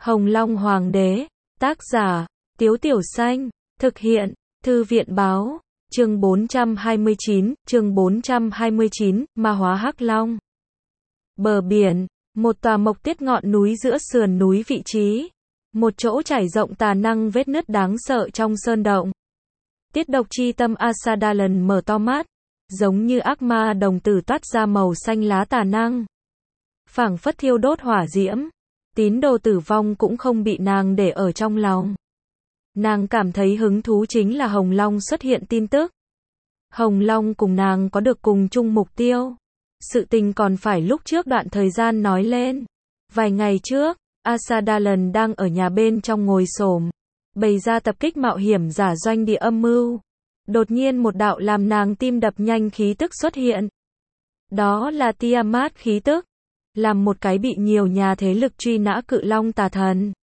Hồng Long Hoàng đế, tác giả, Tiếu Tiểu Xanh, thực hiện, Thư viện báo, chương 429, ma hóa Hắc Long. Bờ biển, một tòa mộc tiết ngọn núi giữa sườn núi vị trí, một chỗ trải rộng tà năng vết nứt đáng sợ trong sơn động. Tiết độc chi tâm Asadalen mở to mắt, giống như ác ma đồng tử toát ra màu xanh lá tà năng. Phảng phất thiêu đốt hỏa diễm, tín đồ tử vong cũng không bị nàng để ở trong lòng. Nàng cảm thấy hứng thú chính là Hồng Long xuất hiện tin tức. Hồng Long cùng nàng có được cùng chung mục tiêu. Sự tình còn phải lúc trước đoạn thời gian nói lên. Vài ngày trước, Asadalen đang ở nhà bên trong ngồi xổm, bày ra tập kích mạo hiểm giả doanh địa âm mưu. Đột nhiên một đạo làm nàng tim đập nhanh khí tức xuất hiện. Đó là Tiamat khí tức, làm một cái bị nhiều nhà thế lực truy nã cự long tà thần.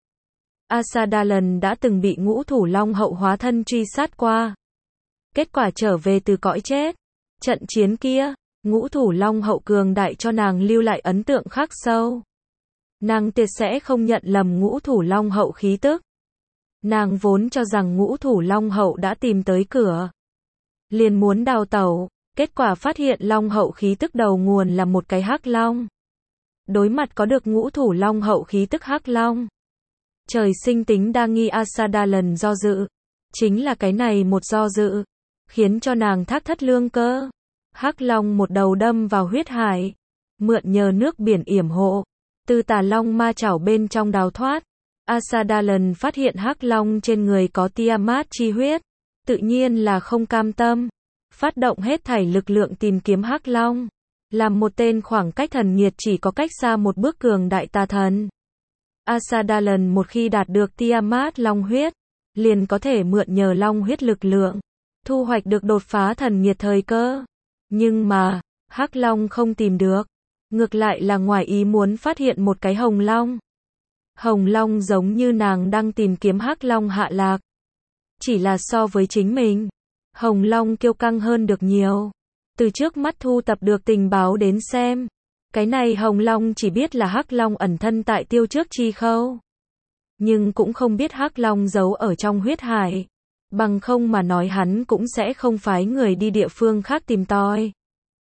Asadalen đã từng bị Ngũ Thủ Long hậu hóa thân truy sát qua. Kết quả trở về từ cõi chết. Trận chiến kia, Ngũ Thủ Long hậu cường đại cho nàng lưu lại ấn tượng khắc sâu. Nàng tuyệt sẽ không nhận lầm Ngũ Thủ Long hậu khí tức. Nàng vốn cho rằng Ngũ Thủ Long hậu đã tìm tới cửa, liền muốn đào tẩu, kết quả phát hiện Long hậu khí tức đầu nguồn là một cái Hắc Long. Đối mặt có được Ngũ Thủ Long hậu khí tức Hắc Long, trời sinh tính đa nghi Asadalen do dự. Chính là cái này một do dự, khiến cho nàng thác thất lương cơ. Hắc Long một đầu đâm vào huyết hải, mượn nhờ nước biển yểm hộ, từ tà long ma chảo bên trong đào thoát. Asadalen phát hiện Hắc Long trên người có Tiamat chi huyết, tự nhiên là không cam tâm, phát động hết thảy lực lượng tìm kiếm Hắc Long, làm một tên khoảng cách thần nhiệt chỉ có cách xa một bước cường đại tà thần. Asadalen một khi đạt được Tiamat long huyết, liền có thể mượn nhờ long huyết lực lượng, thu hoạch được đột phá thần nhiệt thời cơ. Nhưng mà, Hắc Long không tìm được, ngược lại là ngoài ý muốn phát hiện một cái Hồng Long. Hồng Long giống như nàng đang tìm kiếm Hắc Long hạ lạc. Chỉ là so với chính mình, Hồng Long kiêu căng hơn được nhiều. Từ trước mắt thu tập được tình báo đến xem, cái này Hồng Long chỉ biết là Hắc Long ẩn thân tại Tiêu Trước Chi Khâu, nhưng cũng không biết Hắc Long giấu ở trong huyết hải. Bằng không mà nói hắn cũng sẽ không phái người đi địa phương khác tìm tòi.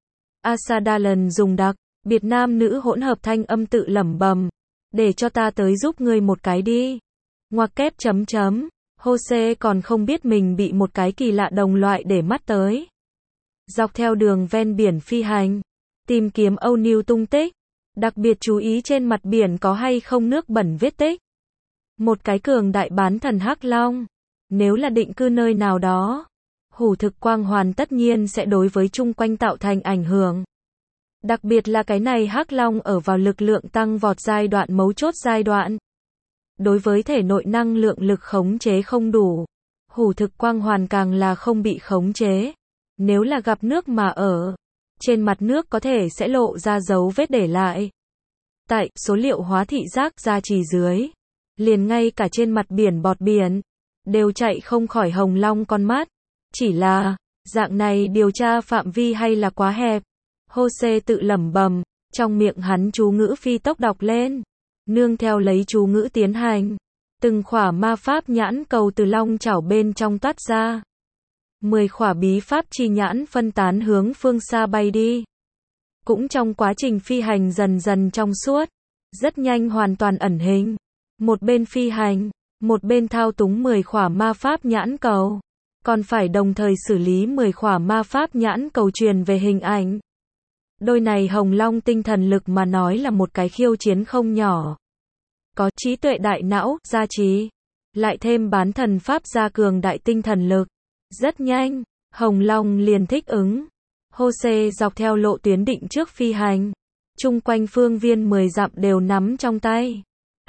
Asadalen dùng đặc biệt nam nữ hỗn hợp thanh âm tự lẩm bẩm, để cho ta tới giúp ngươi một cái đi. Ngoặc kép chấm chấm, Jose còn không biết mình bị một cái kỳ lạ đồng loại để mắt tới. Dọc theo đường ven biển phi hành, tìm kiếm Âu Niu tung tích, đặc biệt chú ý trên mặt biển có hay không nước bẩn vết tích. Một cái cường đại bán thần Hắc Long, nếu là định cư nơi nào đó, hủ thực quang hoàn tất nhiên sẽ đối với chung quanh tạo thành ảnh hưởng. Đặc biệt là cái này Hắc Long ở vào lực lượng tăng vọt giai đoạn mấu chốt giai đoạn. Đối với thể nội năng lượng lực khống chế không đủ, hủ thực quang hoàn càng là không bị khống chế. Nếu là gặp nước mà ở trên mặt nước có thể sẽ lộ ra dấu vết để lại. Tại số liệu hóa thị giác gia trì dưới, liền ngay cả trên mặt biển bọt biển đều chạy không khỏi Hồng Long con mắt. Chỉ là, dạng này điều tra phạm vi hay là quá hẹp. Jose tự lẩm bẩm, trong miệng hắn chú ngữ phi tốc đọc lên, nương theo lấy chú ngữ tiến hành, từng khỏa ma pháp nhãn cầu từ long chảo bên trong toát ra. 10 khỏa bí pháp chi nhãn phân tán hướng phương xa bay đi. Cũng trong quá trình phi hành dần dần trong suốt, rất nhanh hoàn toàn ẩn hình. Một bên phi hành, một bên thao túng 10 khỏa ma pháp nhãn cầu, còn phải đồng thời xử lý 10 khỏa ma pháp nhãn cầu truyền về hình ảnh. Đôi này Hồng Long tinh thần lực mà nói là một cái khiêu chiến không nhỏ. Có trí tuệ đại não, gia trì, lại thêm bán thần pháp gia cường đại tinh thần lực. Rất nhanh, Hồng Long liền thích ứng. Jose dọc theo lộ tuyến định trước phi hành. Chung quanh phương viên 10 dặm đều nắm trong tay.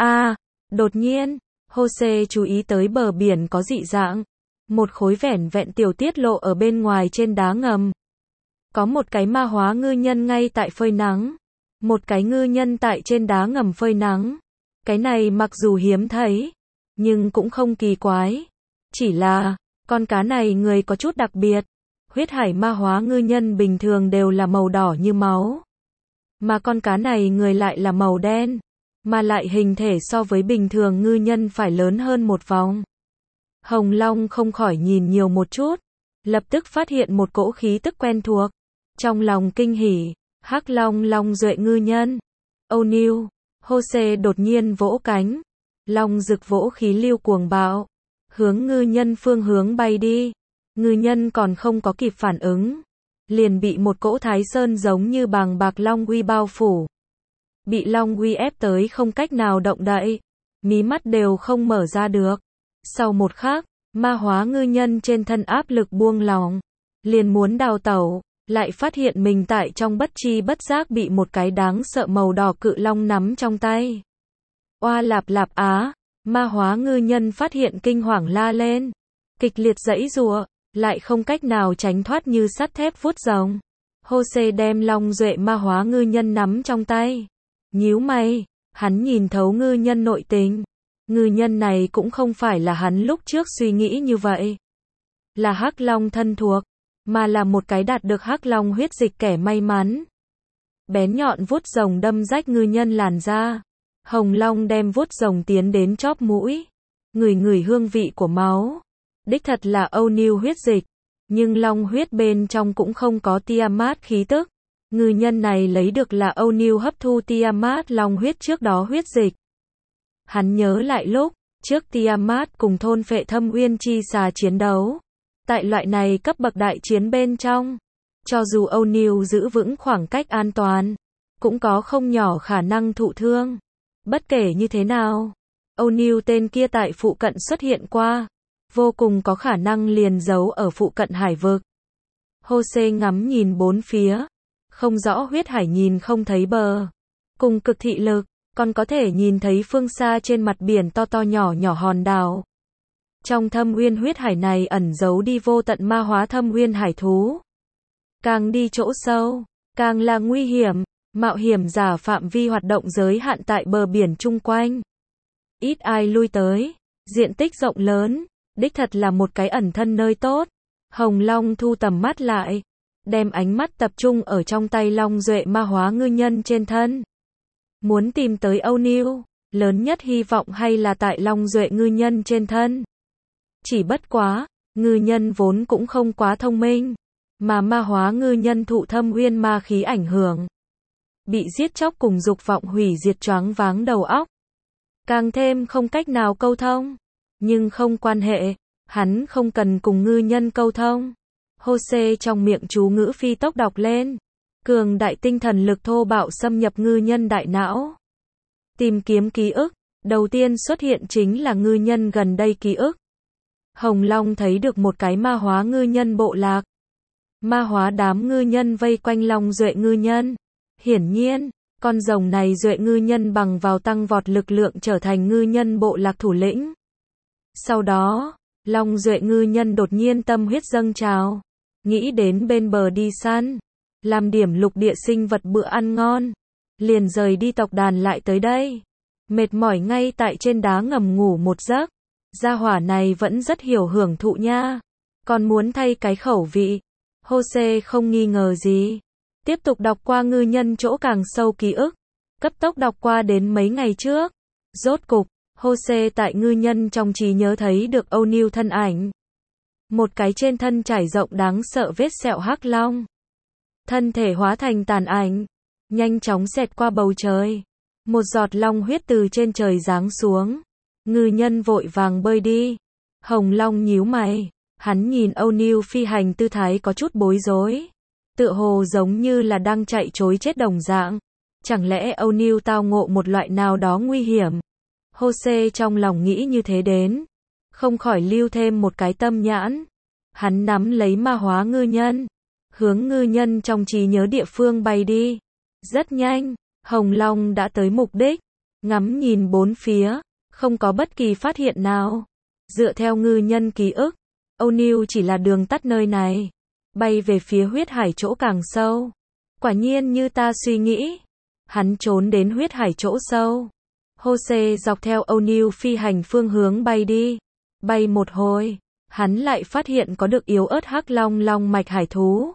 Đột nhiên, Jose chú ý tới bờ biển có dị dạng. Một khối vẻn vẹn tiểu tiết lộ ở bên ngoài trên đá ngầm. Có một cái ma hóa ngư nhân ngay tại phơi nắng. Một cái ngư nhân tại trên đá ngầm phơi nắng. Cái này mặc dù hiếm thấy, nhưng cũng không kỳ quái. Chỉ là, con cá này người có chút đặc biệt. Huyết hải ma hóa ngư nhân bình thường đều là màu đỏ như máu. Mà con cá này người lại là màu đen. mà lại hình thể so với bình thường ngư nhân phải lớn hơn một vòng. Hồng Long không khỏi nhìn nhiều một chút, lập tức phát hiện một cỗ khí tức quen thuộc. Trong lòng kinh hỉ, Hắc Long Long Duệ ngư nhân. O'Neil, Jose đột nhiên vỗ cánh. Long rực vỗ khí lưu cuồng bạo, hướng ngư nhân phương hướng bay đi. Ngư nhân còn không có kịp phản ứng, liền bị một cỗ thái sơn giống như bàng bạc long uy bao phủ. Bị long uy ép tới không cách nào động đậy, mí mắt đều không mở ra được. Sau một khắc, ma hóa ngư nhân trên thân áp lực buông lỏng, liền muốn đào tẩu, lại phát hiện mình tại trong bất tri bất giác bị một cái đáng sợ màu đỏ cự long nắm trong tay. Oa lạp lạp á, ma hóa ngư nhân phát hiện kinh hoàng la lên, kịch liệt giãy giụa, lại không cách nào tránh thoát như sắt thép vuốt rồng. Jose đem Long Duệ ma hóa ngư nhân nắm trong tay, nhíu mày, hắn nhìn thấu ngư nhân nội tình. Ngư nhân này cũng không phải là hắn lúc trước suy nghĩ như vậy, là Hắc Long thân thuộc, mà là một cái đạt được Hắc Long huyết dịch kẻ may mắn. Bén nhọn vuốt rồng đâm rách ngư nhân làn da. Hồng Long đem vuốt rồng tiến đến chóp mũi, ngửi ngửi hương vị của máu. Đích thật là O'Neil huyết dịch, nhưng long huyết bên trong cũng không có Tiamat khí tức. Ngư nhân này lấy được là O'Neil hấp thu Tiamat long huyết trước đó huyết dịch. Hắn nhớ lại lúc trước Tiamat cùng thôn phệ Thâm Uyên chi xà chiến đấu. Tại loại này cấp bậc đại chiến bên trong, cho dù O'Neil giữ vững khoảng cách an toàn, cũng có không nhỏ khả năng thụ thương. Bất kể như thế nào, O'Neil tên kia tại phụ cận xuất hiện qua, vô cùng có khả năng liền giấu ở phụ cận hải vực. Jose ngắm nhìn bốn phía, không rõ huyết hải nhìn không thấy bờ. Cùng cực thị lực, còn có thể nhìn thấy phương xa trên mặt biển to to nhỏ nhỏ hòn đảo. Trong Thâm Uyên huyết hải này ẩn giấu đi vô tận ma hóa Thâm Uyên hải thú. Càng đi chỗ sâu, càng là nguy hiểm, mạo hiểm giả phạm vi hoạt động giới hạn tại bờ biển chung quanh. Ít ai lui tới, diện tích rộng lớn, đích thật là một cái ẩn thân nơi tốt. Hồng Long thu tầm mắt lại, đem ánh mắt tập trung ở trong tay Long Duệ ma hóa ngư nhân trên thân. Muốn tìm tới O'Neil, lớn nhất hy vọng hay là tại Long Duệ ngư nhân trên thân. Chỉ bất quá, ngư nhân vốn cũng không quá thông minh, mà ma hóa ngư nhân thụ Thâm Uyên ma khí ảnh hưởng, bị giết chóc cùng dục vọng hủy diệt choáng váng đầu óc, càng thêm không cách nào câu thông. Nhưng không quan hệ, hắn không cần cùng ngư nhân câu thông. Jose trong miệng chú ngữ phi tốc đọc lên, cường đại tinh thần lực thô bạo xâm nhập ngư nhân đại não. Tìm kiếm ký ức, đầu tiên xuất hiện chính là ngư nhân gần đây ký ức. Hồng Long thấy được một cái ma hóa ngư nhân bộ lạc. Ma hóa đám ngư nhân vây quanh Long Duệ ngư nhân. Hiển nhiên, con rồng này Duệ ngư nhân bằng vào tăng vọt lực lượng trở thành ngư nhân bộ lạc thủ lĩnh. Sau đó, Long Duệ ngư nhân đột nhiên tâm huyết dâng trào, nghĩ đến bên bờ đi săn, làm điểm lục địa sinh vật bữa ăn ngon, liền rời đi tộc đàn lại tới đây. Mệt mỏi ngay tại trên đá ngầm ngủ một giấc. Gia hỏa này vẫn rất hiểu hưởng thụ nha, còn muốn thay cái khẩu vị. Jose không nghi ngờ gì, tiếp tục đọc qua ngư nhân chỗ càng sâu ký ức, cấp tốc đọc qua đến mấy ngày trước. Rốt cục, Jose tại ngư nhân trong trí nhớ thấy được O'Neil thân ảnh. Một cái trên thân trải rộng đáng sợ vết sẹo hắc long. Thân thể hóa thành tàn ảnh, nhanh chóng xẹt qua bầu trời. Một giọt long huyết từ trên trời giáng xuống. Ngư nhân vội vàng bơi đi. Hồng Long nhíu mày, hắn nhìn O'Neil phi hành tư thái có chút bối rối. Tựa hồ giống như là đang chạy trối chết đồng dạng. Chẳng lẽ O'Neil tao ngộ một loại nào đó nguy hiểm? Jose trong lòng nghĩ như thế đến, không khỏi lưu thêm một cái tâm nhãn. Hắn nắm lấy ma hóa ngư nhân, hướng ngư nhân trong trí nhớ địa phương bay đi. Rất nhanh, Hồng Long đã tới mục đích, ngắm nhìn bốn phía, không có bất kỳ phát hiện nào. Dựa theo ngư nhân ký ức, O'Neil chỉ là đường tắt nơi này, bay về phía huyết hải chỗ càng sâu. Quả nhiên như ta suy nghĩ, hắn trốn đến huyết hải chỗ sâu. Jose dọc theo O'Neil phi hành phương hướng bay đi. Bay một hồi, hắn lại phát hiện có được yếu ớt hắc long long mạch hải thú.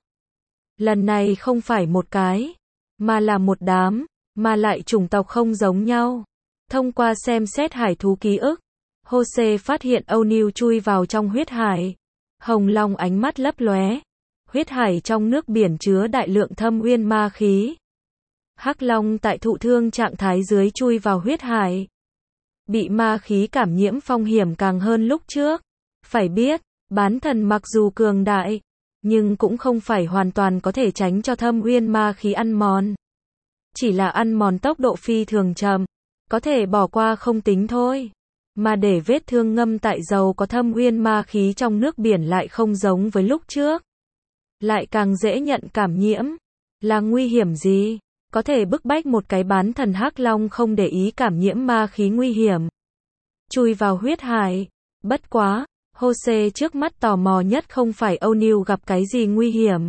Lần này không phải một cái, mà là một đám, mà lại chủng tộc không giống nhau. Thông qua xem xét hải thú ký ức, Jose phát hiện O'Neil chui vào trong huyết hải. Hồng Long ánh mắt lấp lóe. Huyết hải trong nước biển chứa đại lượng thâm uyên ma khí. Hắc Long tại thụ thương trạng thái dưới chui vào huyết hải. Bị ma khí cảm nhiễm phong hiểm càng hơn lúc trước. Phải biết, bán thần mặc dù cường đại, nhưng cũng không phải hoàn toàn có thể tránh cho thâm uyên ma khí ăn mòn. Chỉ là ăn mòn tốc độ phi thường chậm, có thể bỏ qua không tính thôi. Mà để vết thương ngâm tại dầu có thâm uyên ma khí trong nước biển lại không giống với lúc trước. Lại càng dễ nhận cảm nhiễm. Là nguy hiểm gì? Có thể bức bách một cái bán thần Hắc Long không để ý cảm nhiễm ma khí nguy hiểm. Chui vào huyết hải. Bất quá, Jose trước mắt tò mò nhất không phải O'Neil gặp cái gì nguy hiểm,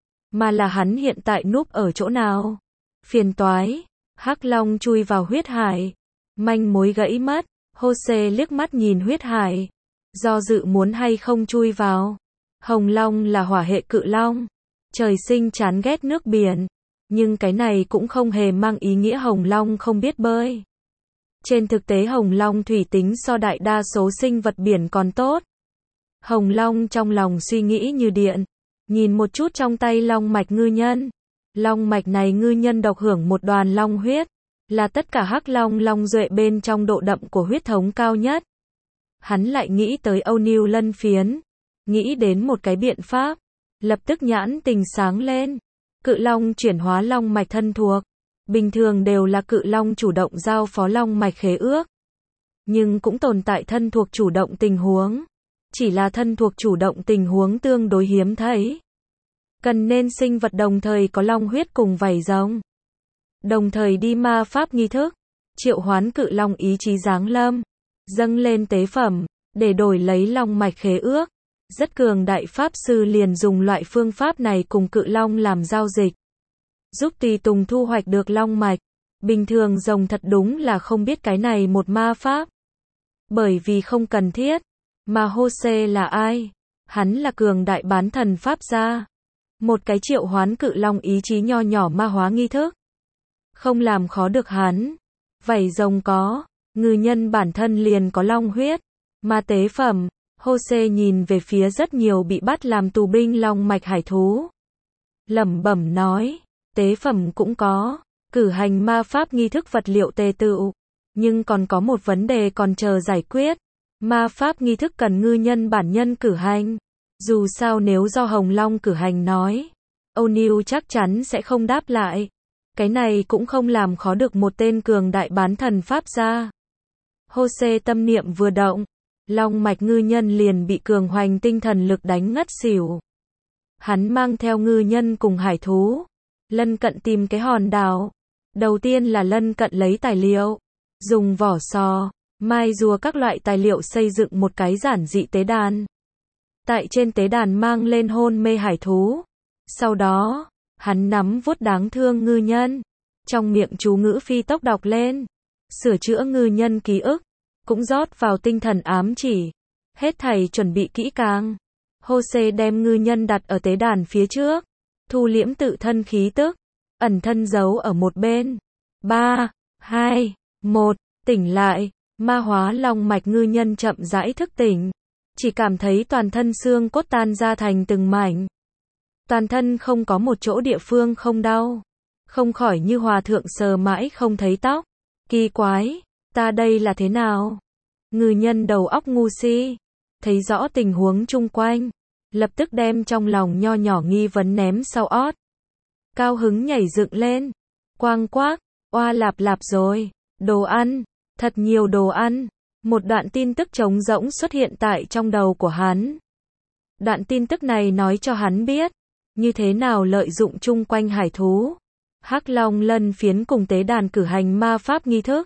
mà là hắn hiện tại núp ở chỗ nào. Phiền toái. Hắc Long chui vào huyết hải. Manh mối gãy mất. Jose liếc mắt nhìn huyết hải. Do dự muốn hay không chui vào. Hồng Long là hỏa hệ cự long. Trời sinh chán ghét nước biển. Nhưng cái này cũng không hề mang ý nghĩa Hồng Long không biết bơi. Trên thực tế Hồng Long thủy tính so đại đa số sinh vật biển còn tốt. Hồng Long trong lòng suy nghĩ như điện. Nhìn một chút trong tay long mạch ngư nhân. Long mạch này ngư nhân độc hưởng một đoàn long huyết. Là tất cả Hắc Long long duệ bên trong độ đậm của huyết thống cao nhất. Hắn lại nghĩ tới O'Neil lân phiến. Nghĩ đến một cái biện pháp. Lập tức nhãn tình sáng lên. Cự long chuyển hóa long mạch thân thuộc. Bình thường đều là cự long chủ động giao phó long mạch khế ước. Nhưng cũng tồn tại thân thuộc chủ động tình huống. Chỉ là thân thuộc chủ động tình huống tương đối hiếm thấy. Cần nên sinh vật đồng thời có long huyết cùng vảy rồng. Đồng thời đi ma pháp nghi thức. Triệu hoán cự long ý chí giáng lâm. Dâng lên tế phẩm. Để đổi lấy long mạch khế ước. Rất cường đại pháp sư liền dùng loại phương pháp này cùng cự long làm giao dịch. Giúp tùy tùng thu hoạch được long mạch. Bình thường rồng thật đúng là không biết cái này một ma pháp. Bởi vì không cần thiết. Mà Jose là ai? Hắn là cường đại bán thần pháp gia. Một cái triệu hoán cự long ý chí nho nhỏ ma hóa nghi thức. Không làm khó được hắn. Vảy rồng có. Ngư nhân bản thân liền có long huyết. Mà tế phẩm. Jose nhìn về phía rất nhiều bị bắt làm tù binh long mạch hải thú. Lẩm bẩm nói. Tế phẩm cũng có. Cử hành ma pháp nghi thức vật liệu tề tựu. Nhưng còn có một vấn đề còn chờ giải quyết. Ma pháp nghi thức cần ngư nhân bản nhân cử hành. Dù sao nếu do Hồng Long cử hành nói, O'Neil chắc chắn sẽ không đáp lại. Cái này cũng không làm khó được một tên cường đại bán thần pháp gia. Jose tâm niệm vừa động, long mạch ngư nhân liền bị cường hoành tinh thần lực đánh ngất xỉu. Hắn mang theo ngư nhân cùng hải thú, lân cận tìm cái hòn đảo. Đầu tiên là lân cận lấy tài liệu, dùng vỏ sò, mai rùa các loại tài liệu xây dựng một cái giản dị tế đàn. Tại trên tế đàn mang lên hôn mê hải thú. Sau đó, hắn nắm vuốt đáng thương ngư nhân. Trong miệng chú ngữ phi tốc đọc lên. Sửa chữa ngư nhân ký ức. Cũng rót vào tinh thần ám chỉ. Hết thảy chuẩn bị kỹ càng. Jose đem ngư nhân đặt ở tế đàn phía trước. Thu liễm tự thân khí tức. Ẩn thân giấu ở một bên. 3, 2, 1, tỉnh lại. Ma hóa long mạch ngư nhân chậm rãi thức tỉnh. Chỉ cảm thấy toàn thân xương cốt tan ra thành từng mảnh. Toàn thân không có một chỗ địa phương không đau. Không khỏi như hòa thượng sờ mãi không thấy tóc. Kỳ quái, ta đây là thế nào? Ngư nhân đầu óc ngu si. Thấy rõ tình huống chung quanh. Lập tức đem trong lòng nho nhỏ nghi vấn ném sau ót. Cao hứng nhảy dựng lên. Quang quác, oa lạp lạp rồi. Đồ ăn, thật nhiều đồ ăn. Một đoạn tin tức trống rỗng xuất hiện tại trong đầu của hắn. Đoạn tin tức này nói cho hắn biết, như thế nào lợi dụng chung quanh hải thú. Hắc Long lân phiến cùng tế đàn cử hành ma pháp nghi thức.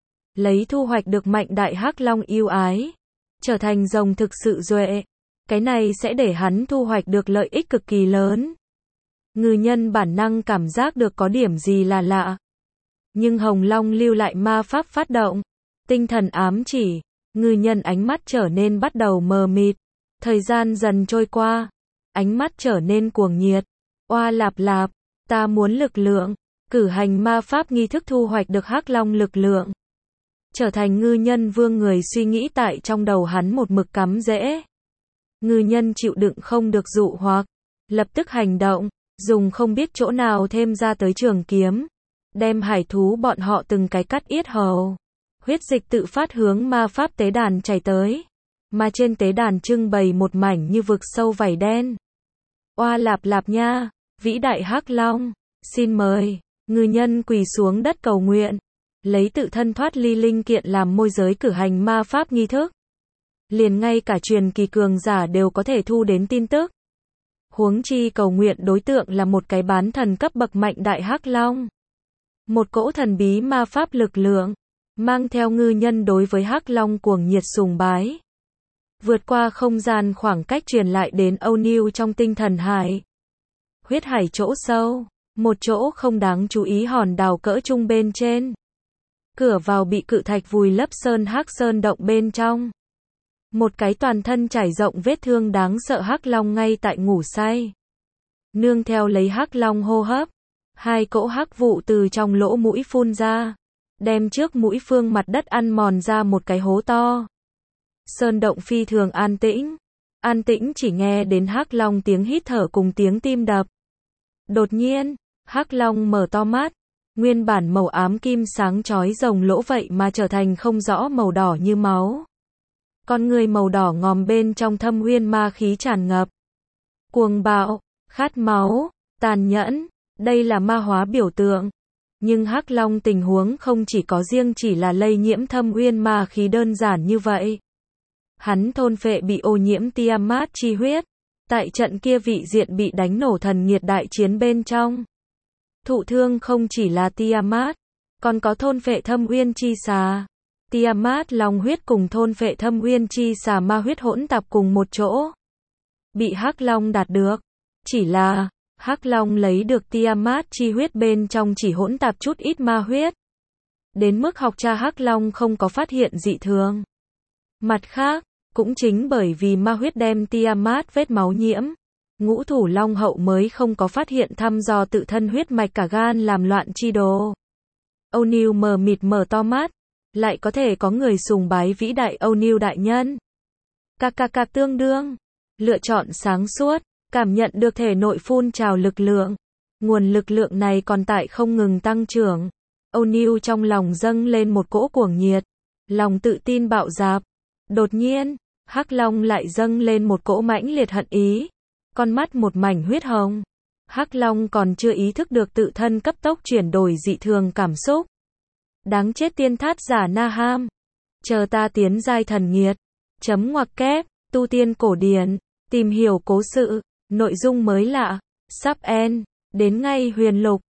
Lấy thu hoạch được mạnh đại Hắc Long yêu ái. Trở thành rồng thực sự duệ. Cái này sẽ để hắn thu hoạch được lợi ích cực kỳ lớn. Ngư nhân bản năng cảm giác được có điểm gì là lạ. Nhưng Hồng Long lưu lại ma pháp phát động. Tinh thần ám chỉ, ngư nhân ánh mắt trở nên bắt đầu mờ mịt. Thời gian dần trôi qua, ánh mắt trở nên cuồng nhiệt. Oa lạp lạp, ta muốn lực lượng, cử hành ma pháp nghi thức thu hoạch được Hắc Long lực lượng. trở thành ngư nhân vương. Người suy nghĩ tại trong đầu hắn một mực cắm rễ. Ngư nhân chịu đựng không được dụ hoặc, lập tức hành động, dùng không biết chỗ nào thêm ra tới trường kiếm, đem hải thú bọn họ từng cái cắt yết hầu. Huyết dịch tự phát hướng ma pháp tế đàn chảy tới, mà trên tế đàn trưng bày một mảnh như vực sâu vảy đen. Oa lạp lạp nha, vĩ đại Hắc Long, xin mời. Ngư nhân quỳ xuống đất cầu nguyện, lấy tự thân thoát ly linh kiện làm môi giới cử hành ma pháp nghi thức. Liền ngay cả truyền kỳ cường giả đều có thể thu đến tin tức. Huống chi cầu nguyện đối tượng là một cái bán thần cấp bậc mạnh đại Hắc Long. Một cỗ thần bí ma pháp lực lượng, mang theo ngư nhân đối với Hắc Long cuồng nhiệt sùng bái. Vượt qua không gian khoảng cách truyền lại đến O'Neil trong tinh thần hải. Huyết hải chỗ sâu, một chỗ không đáng chú ý hòn đảo cỡ trung bên trên. Cửa vào bị cự thạch vùi lấp sơn hắc sơn động bên trong. Một cái toàn thân trải rộng vết thương đáng sợ Hắc Long ngay tại ngủ say. Nương theo lấy Hắc Long hô hấp, hai cỗ hắc vụ từ trong lỗ mũi phun ra, đem trước mũi phương mặt đất ăn mòn ra một cái hố to. Sơn động phi thường an tĩnh chỉ nghe đến Hắc Long tiếng hít thở cùng tiếng tim đập. Đột nhiên, Hắc Long mở to mắt, nguyên bản màu ám kim sáng chói rồng lỗ vậy mà trở thành không rõ màu đỏ như máu. Con người màu đỏ ngòm bên trong thâm uyên ma khí tràn ngập. Cuồng bạo, khát máu, tàn nhẫn, đây là ma hóa biểu tượng. Nhưng Hắc Long tình huống không chỉ là lây nhiễm thâm uyên ma khí đơn giản như vậy. Hắn thôn phệ bị ô nhiễm Tiamat chi huyết, tại trận kia vị diện bị đánh nổ thần nghiệt đại chiến bên trong. Thụ thương không chỉ là Tiamat, còn có thôn phệ thâm uyên chi xà. Tiamat long huyết cùng thôn phệ thâm uyên chi xà ma huyết hỗn tạp cùng một chỗ. Bị Hắc Long đạt được. Chỉ là, Hắc Long lấy được Tiamat chi huyết bên trong chỉ hỗn tạp chút ít ma huyết. Đến mức học tra Hắc Long không có phát hiện dị thường. Mặt khác, cũng chính bởi vì ma huyết đem Tiamat vết máu nhiễm, Ngũ Thủ Long hậu mới không có phát hiện thăm dò tự thân huyết mạch cả gan làm loạn chi đồ. O'Neil mờ mịt mở to mắt, lại có thể có người sùng bái vĩ đại O'Neil đại nhân. Tương đương, lựa chọn sáng suốt, cảm nhận được thể nội phun trào lực lượng. Nguồn lực lượng này còn tại không ngừng tăng trưởng. O'Neil trong lòng dâng lên một cỗ cuồng nhiệt, lòng tự tin bạo dạp. Đột nhiên, Hắc Long lại dâng lên một cỗ mãnh liệt hận ý, con mắt một mảnh huyết hồng. Hắc Long còn chưa ý thức được tự thân cấp tốc chuyển đổi dị thường cảm xúc. Đáng chết tiên thát giả Naham. Chờ ta tiến giai thần nghiệt. _, tu tiên cổ điển, tìm hiểu cố sự, nội dung mới lạ, sub end, đến ngay huyền lục.